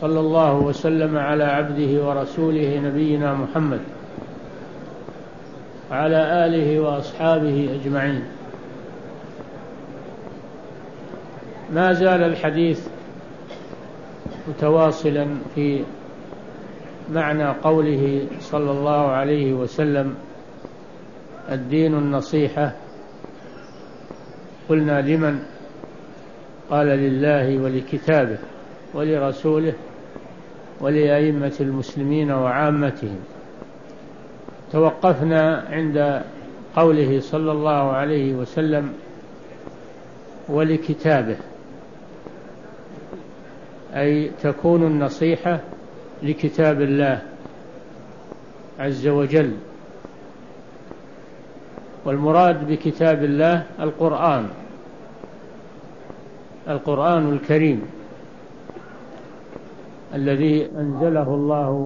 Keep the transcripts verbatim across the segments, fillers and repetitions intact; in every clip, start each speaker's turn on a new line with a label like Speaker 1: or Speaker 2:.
Speaker 1: وصلى الله وسلم على عبده ورسوله نبينا محمد وعلى آله وأصحابه أجمعين. ما زال الحديث متواصلا في معنى قوله صلى الله عليه وسلم: الدين النصيحة. قلنا لمن؟ قال: لله ولكتابه ولرسوله ولأئمة المسلمين وعامتهم. توقفنا عند قوله صلى الله عليه وسلم: ولكتابه، أي تكون النصيحة لكتاب الله عز وجل. والمراد بكتاب الله القرآن القرآن الكريم الذي أنزله الله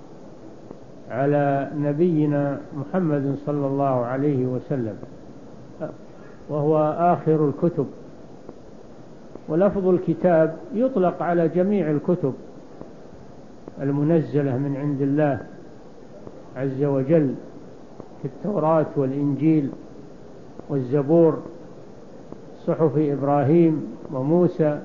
Speaker 1: على نبينا محمد صلى الله عليه وسلم، وهو آخر الكتب. ولفظ الكتاب يطلق على جميع الكتب المنزلة من عند الله عز وجل، كالتوراة والإنجيل والزبور، صحف إبراهيم وموسى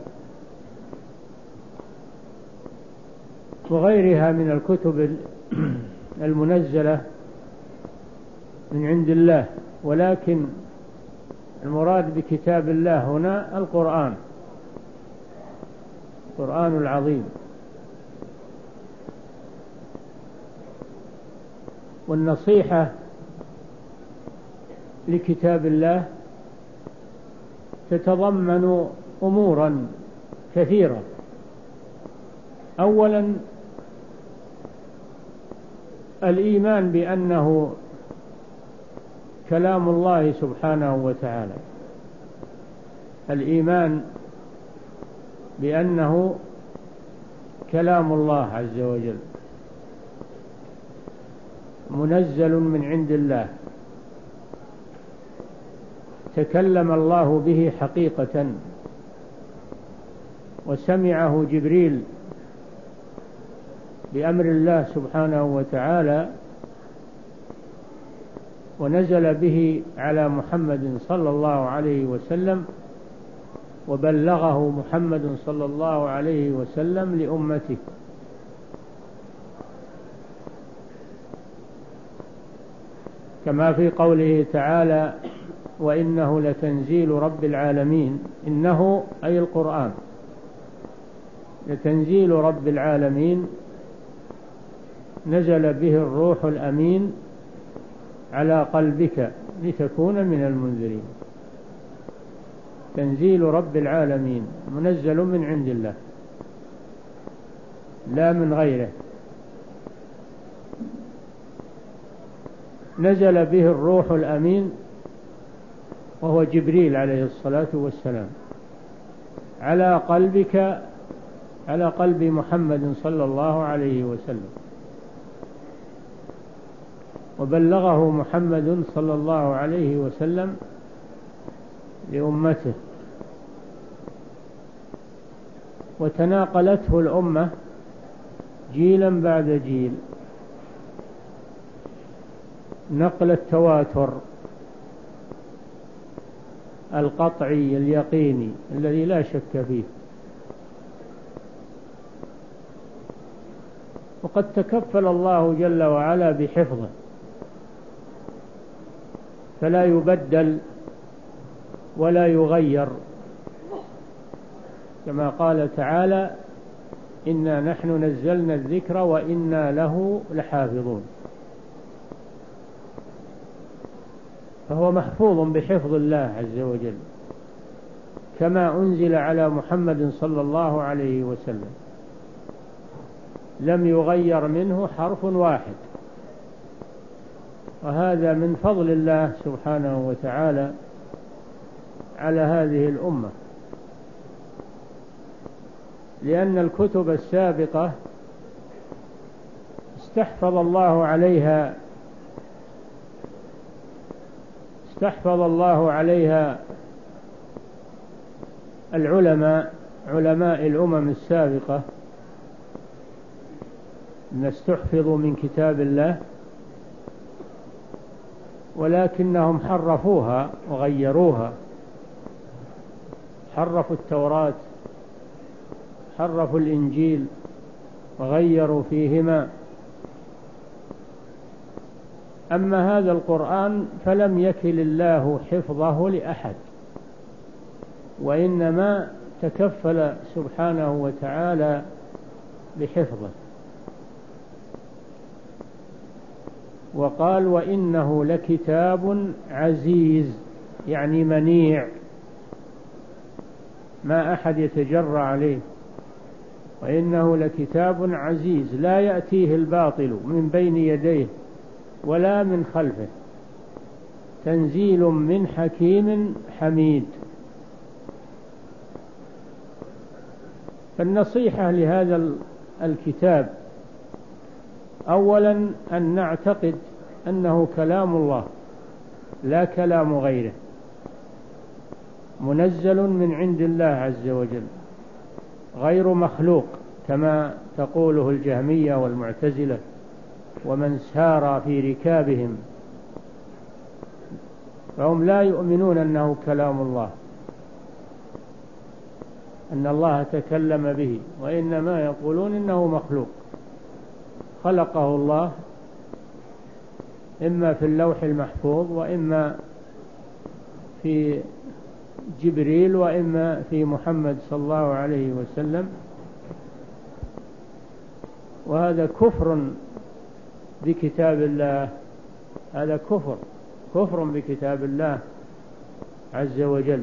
Speaker 1: وغيرها من الكتب المنزلة من عند الله. ولكن المراد بكتاب الله هنا القرآن القرآن العظيم. والنصيحة لكتاب الله تتضمن أمورا كثيرة. أولا، الإيمان بأنه كلام الله سبحانه وتعالى، الإيمان بأنه كلام الله عز وجل منزل من عند الله، تكلم الله به حقيقة، وسمعه جبريل بأمر الله سبحانه وتعالى، ونزل به على محمد صلى الله عليه وسلم، وبلغه محمد صلى الله عليه وسلم لأمته. كما في قوله تعالى: وإنه لتنزيل رب العالمين. إنه أي القرآن لتنزيل رب العالمين، نزل به الروح الأمين على قلبك لتكون من المنذرين. تنزيل رب العالمين منزل من عند الله لا من غيره. نزل به الروح الأمين وهو جبريل عليه الصلاة والسلام على قلبك، على قلب محمد صلى الله عليه وسلم، وبلغه محمد صلى الله عليه وسلم لأمته، وتناقلته الأمة جيلا بعد جيل نقل التواتر القطعي اليقيني الذي لا شك فيه. وقد تكفل الله جل وعلا بحفظه، فلا يبدل ولا يغير، كما قال تعالى: إنا نحن نزلنا الذكر وإنا له لحافظون. فهو محفوظ بحفظ الله عز وجل، كما أنزل على محمد صلى الله عليه وسلم، لم يغير منه حرف واحد. وهذا من فضل الله سبحانه وتعالى على هذه الأمة، لأن الكتب السابقة استحفظ الله عليها استحفظ الله عليها العلماء علماء الأمم السابقة أن استحفظوا من كتاب الله ولكنهم حرفوها وغيروها، حرفوا التوراة، حرفوا الإنجيل وغيروا فيهما. أما هذا القرآن فلم يكل الله حفظه لأحد، وإنما تكفل سبحانه وتعالى بحفظه، وقال وإنه لكتاب عزيز، يعني منيع، ما أحد يتجرأ عليه. وإنه لكتاب عزيز لا يأتيه الباطل من بين يديه ولا من خلفه، تنزيل من حكيم حميد. فالنصيحة لهذا الكتاب أولا أن نعتقد أنه كلام الله لا كلام غيره، منزل من عند الله عز وجل، غير مخلوق كما تقوله الجهمية والمعتزلة ومن سار في ركابهم، فهم لا يؤمنون أنه كلام الله، أن الله تكلم به، وإنما يقولون إنه مخلوق خلقه الله إما في اللوح المحفوظ وإما في جبريل وإما في محمد صلى الله عليه وسلم. وهذا كفر بكتاب الله، هذا كفر كفر بكتاب الله عز وجل.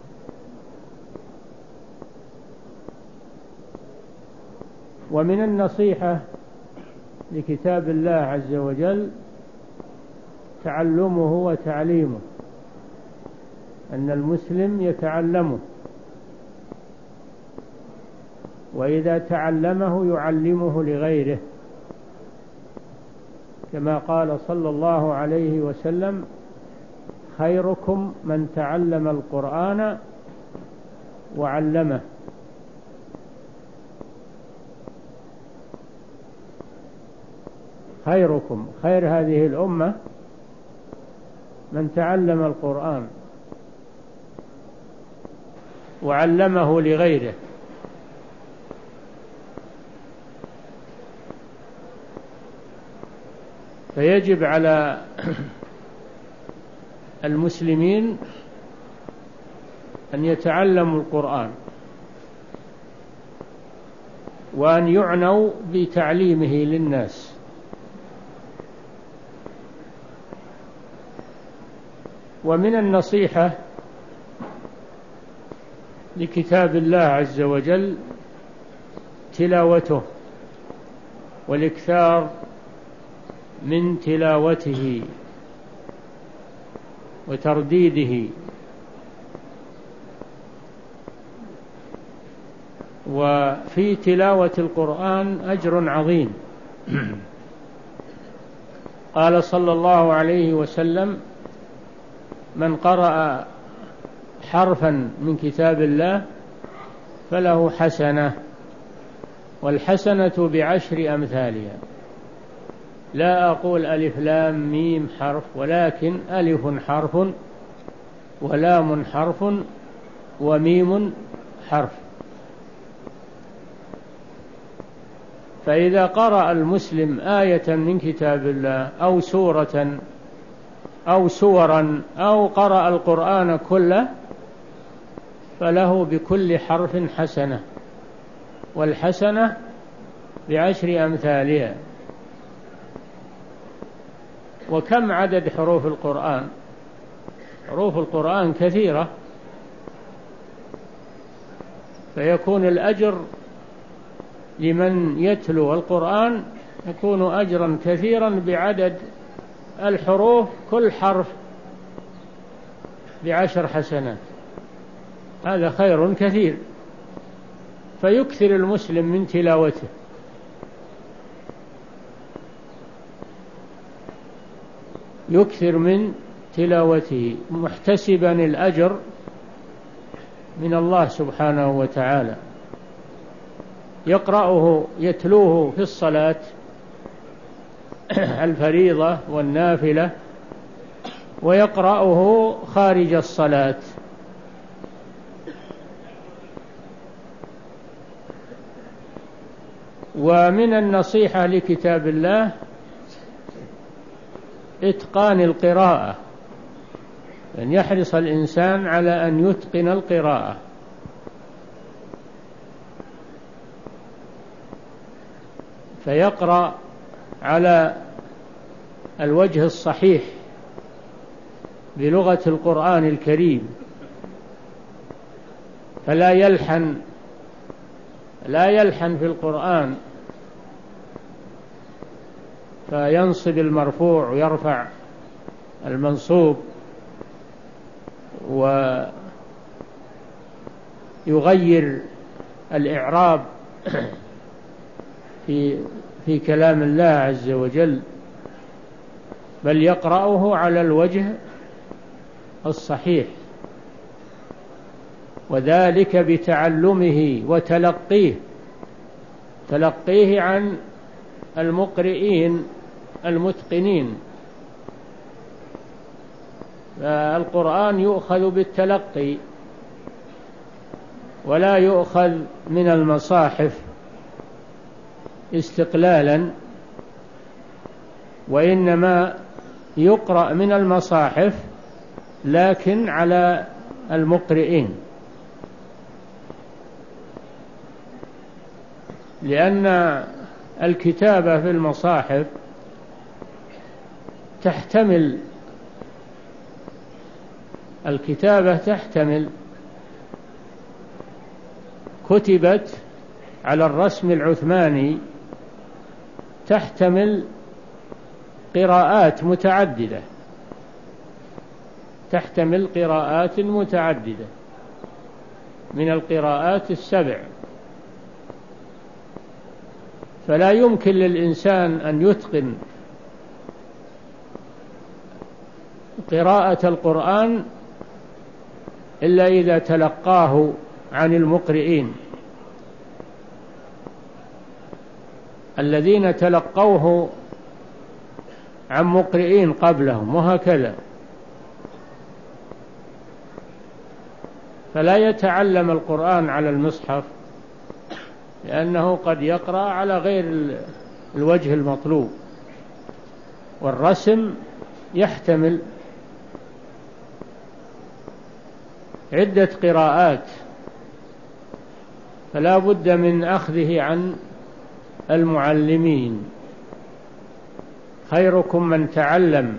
Speaker 1: ومن النصيحة لكتاب الله عز وجل تعلمه وتعليمه، أن المسلم يتعلمه، وإذا تعلمه يعلمه لغيره، كما قال صلى الله عليه وسلم خيركم من تعلم القرآن وعلمه. خيركم، خير هذه الأمة من تعلم القرآن وعلمه لغيره. فيجب على المسلمين أن يتعلموا القرآن وأن يعنوا بتعليمه للناس. ومن النصيحة لكتاب الله عز وجل تلاوته والإكثار من تلاوته وترديده. وفي تلاوة القرآن أجر عظيم. قال صلى الله عليه وسلم من قرأ حرفا من كتاب الله فله حسنة، والحسنة بعشر أمثالها. لا أقول ألف لام ميم حرف، ولكن ألف حرف ولام حرف وميم حرف. فإذا قرأ المسلم آية من كتاب الله أو سورة أو سورا أو قرأ القرآن كله فله بكل حرف حسنة، والحسنة بعشر أمثالها. وكم عدد حروف القرآن؟ حروف القرآن كثيرة، فيكون الأجر لمن يتلو القرآن يكون أجرا كثيرا بعدد الحروف، كل حرف بعشر حسنات. هذا خير كثير، فيكثر المسلم من تلاوته. يكثر من تلاوته محتسبا الأجر من الله سبحانه وتعالى. يقرأه يتلوه في الصلاة الفريضة والنافلة، ويقرأه خارج الصلاة. ومن النصيحة لكتاب الله إتقان القراءة، أن يحرص الإنسان على أن يتقن القراءة، فيقرأ على الوجه الصحيح بلغة القرآن الكريم، فلا يلحن لا يلحن في القرآن فينصب المرفوع ويرفع المنصوب، ويغير الإعراب في في كلام الله عز وجل، بل يقرأه على الوجه الصحيح، وذلك بتعلمه وتلقيه تلقيه عن المقرئين المتقنين. فالقرآن يؤخذ بالتلقي ولا يؤخذ من المصاحف استقلالا، وإنما يقرأ من المصاحف لكن على المقرئين، لأن الكتابة في المصاحف تحتمل الكتابة تحتمل كتبت على الرسم العثماني، تحتمل قراءات متعددة تحتمل قراءات متعددة من القراءات السبع، فلا يمكن للإنسان أن يتقن قراءة القرآن إلا إذا تلقاه عن المقرئين الذين تلقوه عن مقرئين قبلهم، وهكذا. فلا يتعلم القرآن على المصحف، لأنه قد يقرأ على غير الوجه المطلوب، والرسم يحتمل عدة قراءات، فلا بد من أخذه عن المعلمين. خيركم من تعلم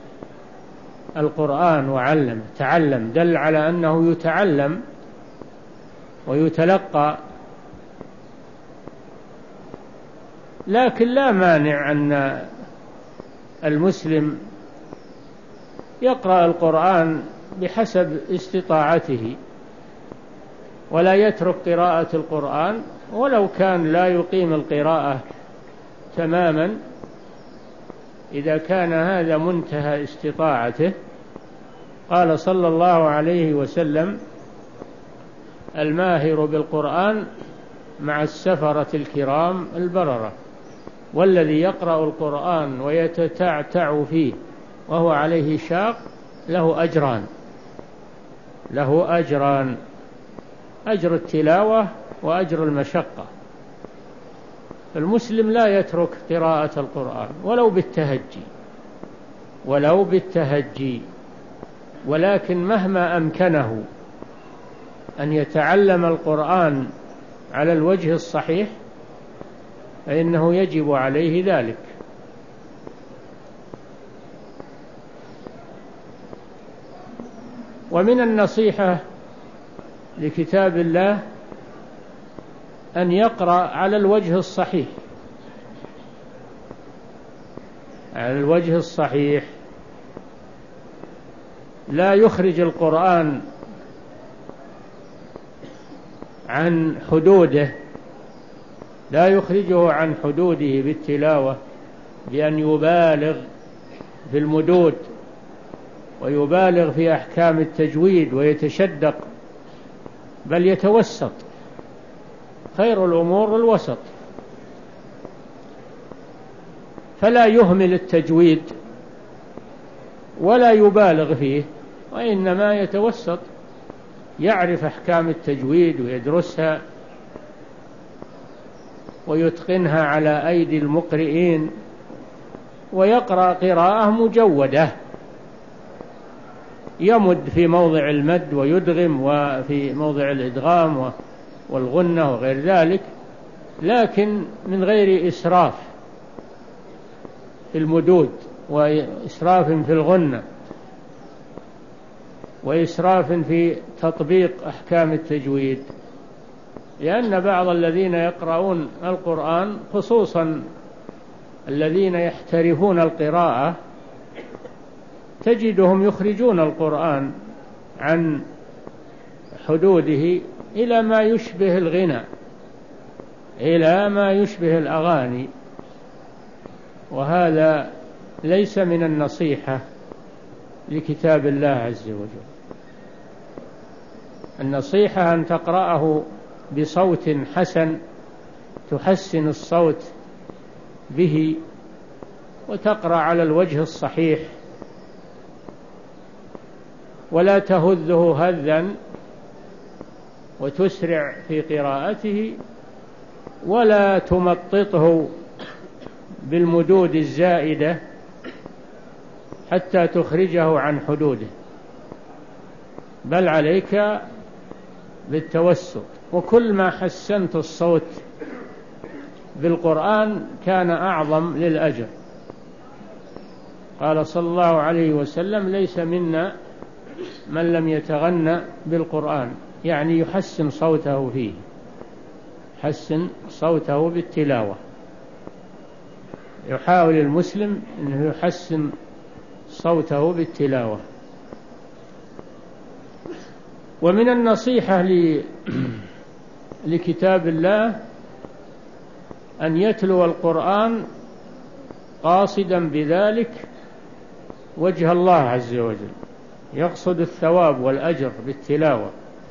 Speaker 1: القرآن وعلم. تعلم دل على أنه يتعلم ويتلقى، لكن لا مانع أن المسلم يقرأ القرآن بحسب استطاعته، ولا يترك قراءة القرآن ولو كان لا يقيم القراءة تماما، إذا كان هذا منتهى استطاعته. قال صلى الله عليه وسلم: الماهر بالقرآن مع السفرة الكرام البررة، والذي يقرأ القرآن ويتتعتع فيه وهو عليه شاق له أجران له أجران أجر التلاوة وأجر المشقة. المسلم لا يترك قراءة القرآن ولو بالتهجي ولو بالتهجي ولكن مهما أمكنه أن يتعلم القرآن على الوجه الصحيح فإنه يجب عليه ذلك. ومن النصيحة لكتاب الله أن يقرأ على الوجه الصحيح على الوجه الصحيح لا يخرج القرآن عن حدوده لا يخرجه عن حدوده بالتلاوة، بأن يبالغ في المدود ويبالغ في أحكام التجويد ويتشدق، بل يتوسط. خير الأمور الوسط، فلا يهمل التجويد ولا يبالغ فيه، وإنما يتوسط، يعرف أحكام التجويد ويدرسها ويتقنها على أيدي المقرئين، ويقرأ قراءة مجودة، يمد في موضع المد ويدغم وفي موضع الإدغام والغنة وغير ذلك، لكن من غير إسراف في المدود وإسراف في الغنة وإسراف في تطبيق أحكام التجويد. لأن بعض الذين يقرؤون القرآن، خصوصا الذين يحترفون القراءة، تجدهم يخرجون القرآن عن حدوده إلى ما يشبه الغنى، إلى ما يشبه الأغاني، وهذا ليس من النصيحة لكتاب الله عز وجل. النصيحة أن تقرأه بصوت حسن، تحسن الصوت به، وتقرأ على الوجه الصحيح، ولا تهذه هذا وتسرع في قراءته، ولا تمططه بالمدود الزائدة حتى تخرجه عن حدوده، بل عليك بالتوسط. وكل ما حسنت الصوت بالقرآن كان أعظم للأجر. قال صلى الله عليه وسلم: ليس منا من لم يتغنى بالقرآن، يعني يحسن صوته فيه، يحسن صوته بالتلاوة. يحاول المسلم أنه يحسن صوته بالتلاوة. ومن النصيحة لكتاب الله أن يتلو القرآن قاصدا بذلك وجه الله عز وجل، يقصد الثواب والأجر بالتلاوة،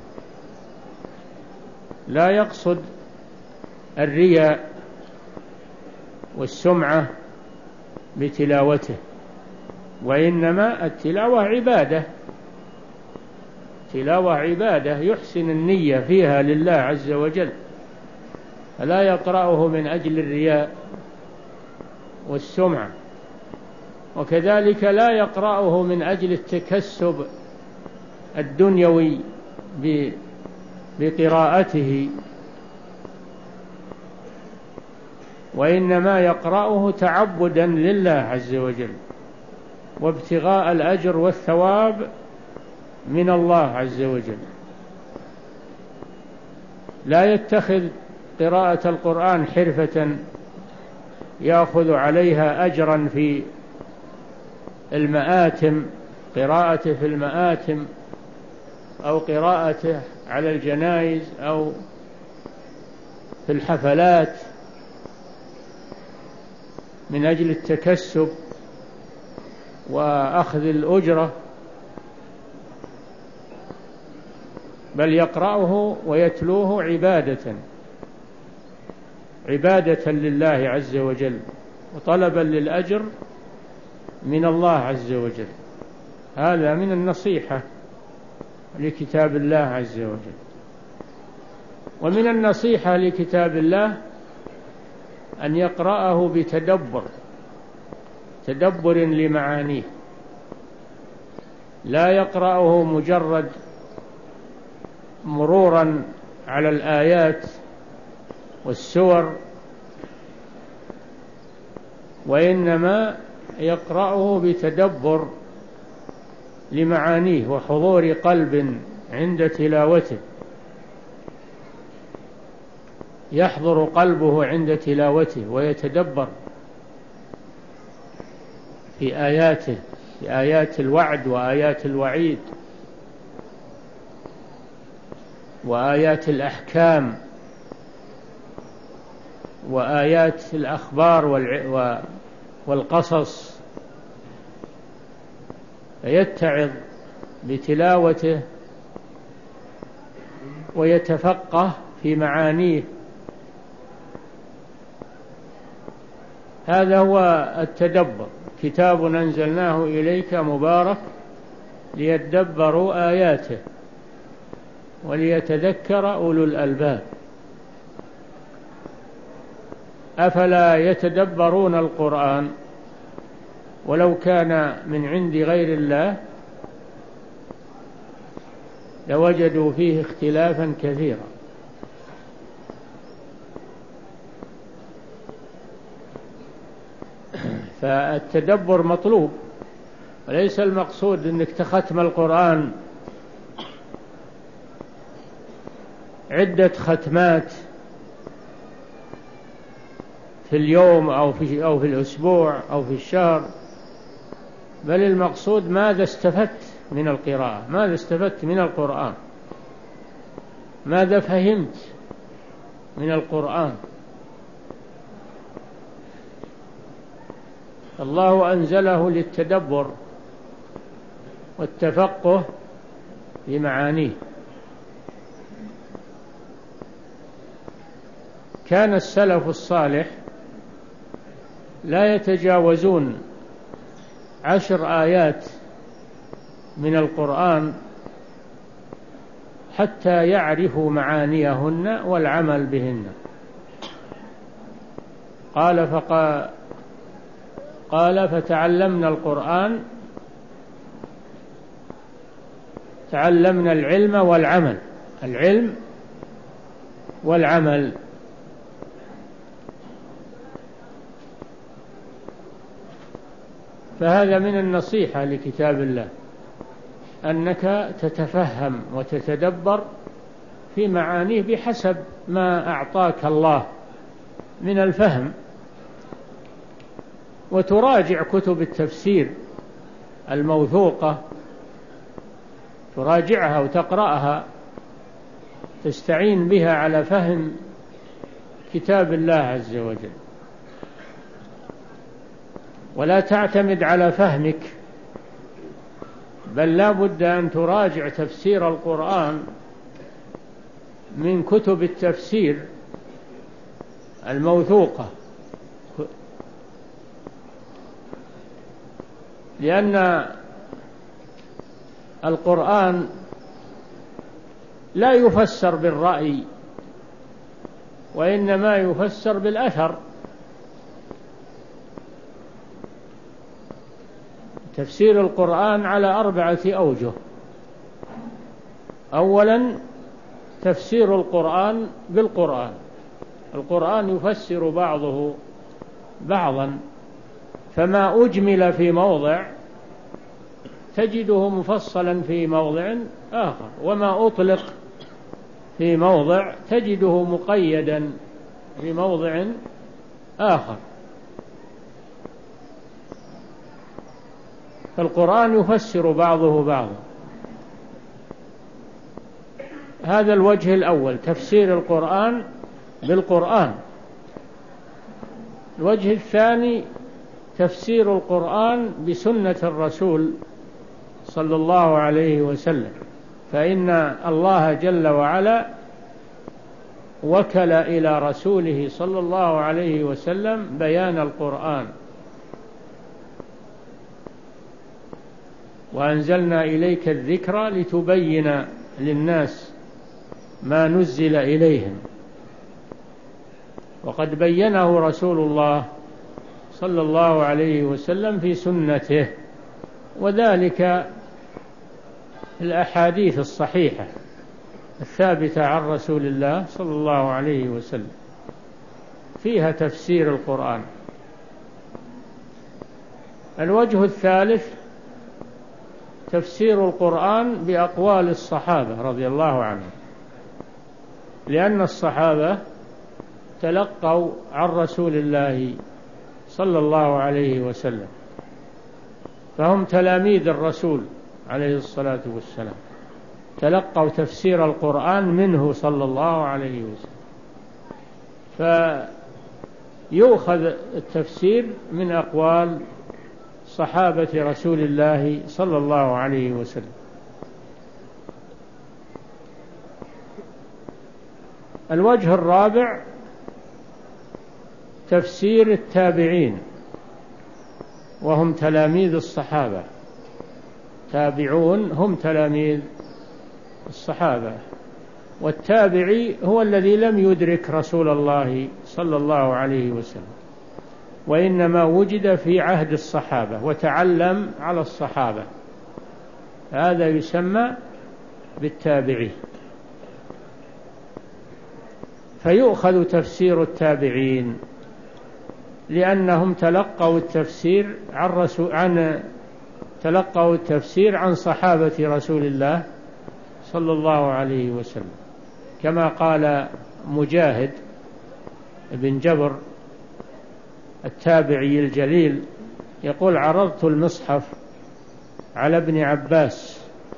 Speaker 1: لا يقصد الرياء والسمعة بتلاوته، وإنما التلاوة عبادة، تلاوة عبادة يحسن النية فيها لله عز وجل، فلا يقرأه من أجل الرياء والسمعة، وكذلك لا يقرأه من أجل التكسب الدنيوي بقراءته، وإنما يقرأه تعبدا لله عز وجل وابتغاء الأجر والثواب من الله عز وجل. لا يتخذ قراءة القرآن حرفة يأخذ عليها أجرا في المآتم، قراءته في المآتم أو قراءته على الجنائز أو في الحفلات من أجل التكسب وأخذ الأجرة، بل يقرأه ويتلوه عبادة عبادة لله عز وجل وطلبا للأجر من الله عز وجل. هذا من النصيحة لكتاب الله عز وجل. ومن النصيحة لكتاب الله أن يقرأه بتدبر، تدبر لمعانيه، لا يقرأه مجرد مرورا على الآيات والسور، وإنما يقرأه بتدبر لمعانيه وحضور قلب عند تلاوته، يحضر قلبه عند تلاوته ويتدبر في آياته، في آيات الوعد وآيات الوعيد وآيات الأحكام وآيات الأخبار والقصص، فيتعظ بتلاوته ويتفقه في معانيه هذا هو التدبر. كتاب أنزلناه إليك مبارك ليدبروا آياته وليتذكر أولو الألباب. أفلا يتدبرون القرآن ولو كان من عند غير الله لوجدوا فيه اختلافا كثيرا. فالتدبر مطلوب، وليس المقصود أنك تختم القرآن عدة ختمات في اليوم أو في, أو في الأسبوع أو في الشهر، بل المقصود ماذا استفدت من القراءة، ماذا استفدت من القرآن، ماذا فهمت من القرآن. الله أنزله للتدبر والتفقه في معانيه. كان السلف الصالح لا يتجاوزون عشر آيات من القرآن حتى يعرفوا معانيهن والعمل بهن. قال فقال قال فتعلمنا القرآن، تعلمنا العلم والعمل، العلم والعمل. فهذا من النصيحة لكتاب الله، أنك تتفهم وتتدبر في معانيه بحسب ما أعطاك الله من الفهم، وتراجع كتب التفسير الموثوقة، تراجعها وتقرأها، تستعين بها على فهم كتاب الله عز وجل، ولا تعتمد على فهمك، بل لا بد أن تراجع تفسير القرآن من كتب التفسير الموثوقة، لأن القرآن لا يفسر بالرأي، وإنما يفسر بالأثر. تفسير القرآن على أربعة أوجه. أولا، تفسير القرآن بالقرآن، القرآن يفسر بعضه بعضا، فما أجمل في موضع تجده مفصلا في موضع آخر، وما أطلق في موضع تجده مقيدا في موضع آخر. فالقرآن يفسر بعضه بعضا. هذا الوجه الأول، تفسير القرآن بالقرآن. الوجه الثاني، تفسير القرآن بسنة الرسول صلى الله عليه وسلم، فإن الله جل وعلا وكل إلى رسوله صلى الله عليه وسلم بيان القرآن، وأنزلنا إليك الذكر لتبين للناس ما نزل إليهم. وقد بينه رسول الله صلى الله عليه وسلم في سنته، وذلك الأحاديث الصحيحة الثابتة عن رسول الله صلى الله عليه وسلم فيها تفسير القرآن. الوجه الثالث، تفسير القرآن بأقوال الصحابة رضي الله عنهم، لأن الصحابة تلقوا عن رسول الله صلى الله عليه وسلم، فهم تلاميذ الرسول عليه الصلاة والسلام، تلقوا تفسير القرآن منه صلى الله عليه وسلم. فيؤخذ التفسير من أقوال صحابة رسول الله صلى الله عليه وسلم. الوجه الرابع، تفسير التابعين وهم تلاميذ الصحابة. تابعون هم تلاميذ الصحابة، والتابعي هو الذي لم يدرك رسول الله صلى الله عليه وسلم، وإنما وجد في عهد الصحابة وتعلم على الصحابة، هذا يسمى بالتابعي. فيؤخذ تفسير التابعين لأنهم تلقوا التفسير عن رسول عن تلقوا التفسير عن صحابة رسول الله صلى الله عليه وسلم، كما قال مجاهد بن جبر التابعي الجليل يقول: عرضت المصحف على ابن عباس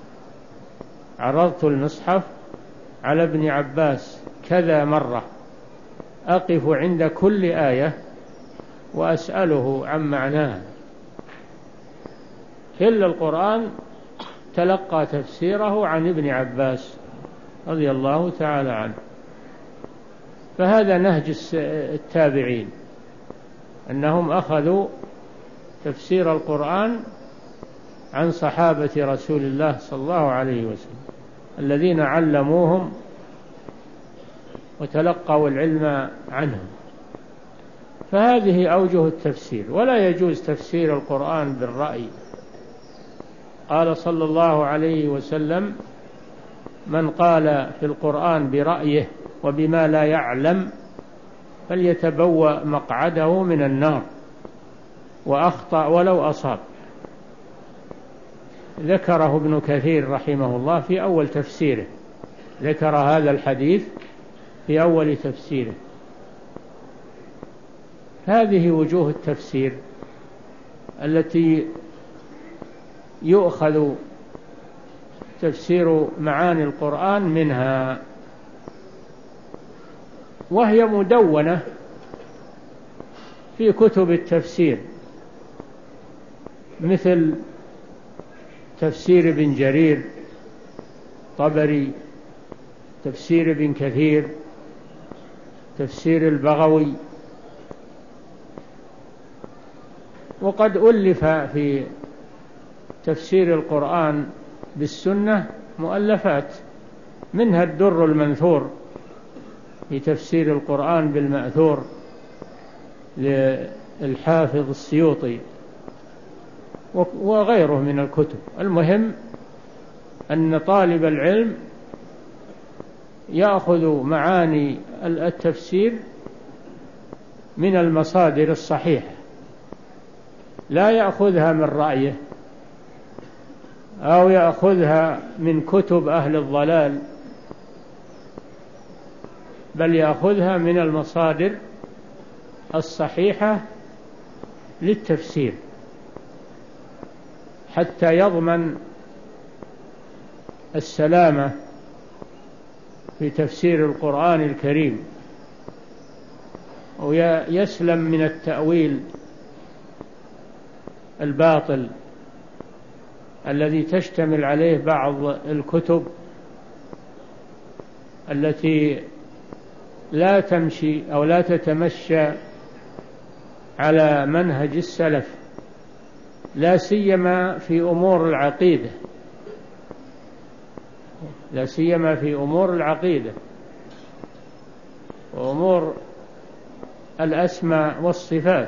Speaker 1: عرضت المصحف على ابن عباس كذا مرة، أقف عند كل آية وأسأله عن معناها. كل القرآن تلقى تفسيره عن ابن عباس رضي الله تعالى عنه. فهذا نهج التابعين، أنهم أخذوا تفسير القرآن عن صحابة رسول الله صلى الله عليه وسلم الذين علموهم وتلقوا العلم عنهم. فهذه أوجه التفسير. ولا يجوز تفسير القرآن بالرأي. قال صلى الله عليه وسلم: من قال في القرآن برأيه وبما لا يعلم فليتبوأ مقعده من النار، وأخطأ ولو أصاب. ذكره ابن كثير رحمه الله في أول تفسيره، ذكر هذا الحديث في أول تفسيره. هذه وجوه التفسير التي يؤخذ تفسير معاني القرآن منها، وهي مدونة في كتب التفسير مثل تفسير ابن جرير طبري، تفسير ابن كثير، تفسير البغوي. وقد ألف في تفسير القرآن بالسنة مؤلفات، منها الدر المنثور في تفسير القرآن بالمأثور للحافظ السيوطي وغيره من الكتب. المهم أن طالب العلم يأخذ معاني التفسير من المصادر الصحيحة، لا يأخذها من رأيه أو يأخذها من كتب أهل الضلال، بل يأخذها من المصادر الصحيحة للتفسير حتى يضمن السلامة في تفسير القرآن الكريم، ويسلم من التأويل الباطل الذي تشتمل عليه بعض الكتب التي لا تمشي أو لا تتمشى على منهج السلف، لا سيما في أمور العقيدة لا سيما في أمور العقيدة وأمور الأسماء والصفات.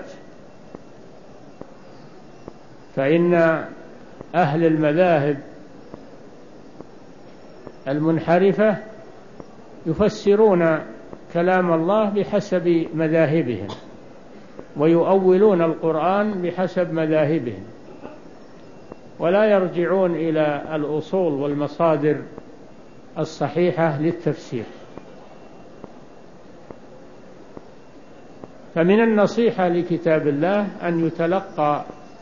Speaker 1: فإن أهل المذاهب المنحرفة يفسرون كلام الله بحسب مذاهبهم، ويؤولون القرآن بحسب مذاهبهم، ولا يرجعون إلى الأصول والمصادر الصحيحة للتفسير. فمن النصيحة لكتاب الله أن يتلقى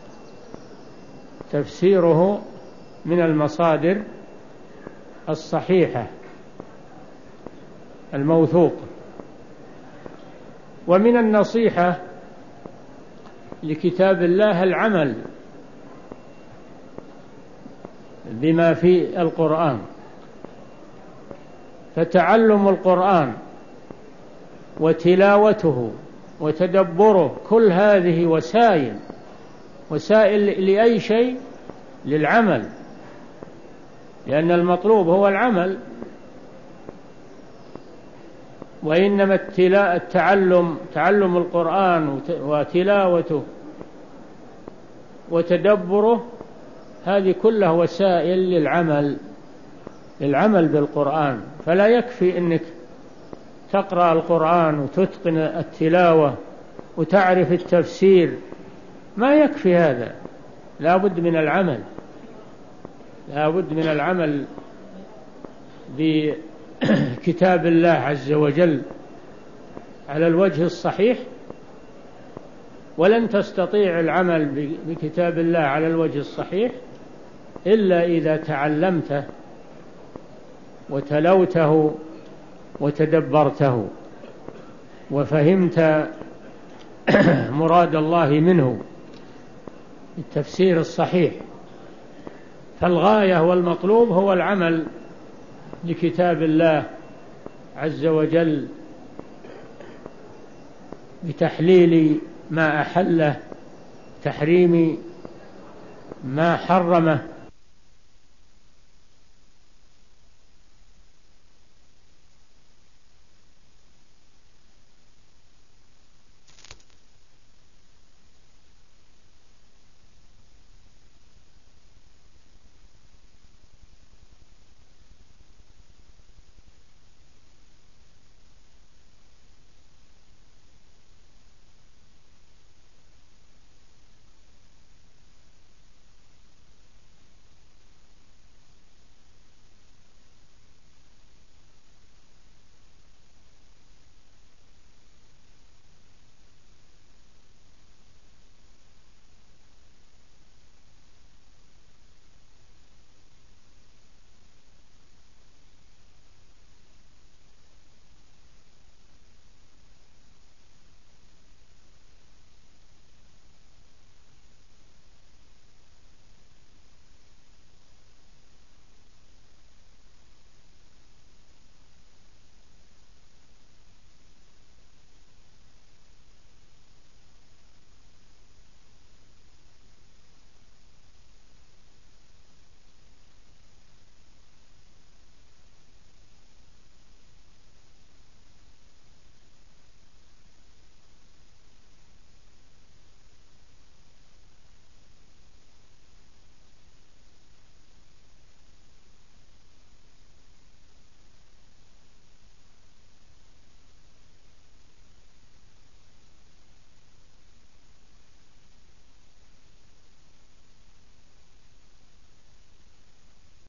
Speaker 1: تفسيره من المصادر الصحيحة الموثوقة. ومن النصيحة لكتاب الله العمل بما في القرآن، فتعلم القرآن وتلاوته وتدبره، كل هذه وسائل وسائل لأي شيء؟ للعمل، لأن المطلوب هو العمل. وإنما التعلم تعلم القرآن وتلاوته وتدبره هذه كلها وسائل للعمل للعمل بالقرآن. فلا يكفي أنك تقرأ القرآن وتتقن التلاوة وتعرف التفسير، ما يكفي هذا، لا بد من العمل، لا بد من العمل بكتاب الله عز وجل على الوجه الصحيح. ولن تستطيع العمل بكتاب الله على الوجه الصحيح إلا إذا تعلمته وتلوته وتدبرته وفهمت مراد الله منه التفسير الصحيح. فالغاية والمطلوب هو العمل بكتاب الله عز وجل بتحليل ما أحله، تحريم ما حرمه،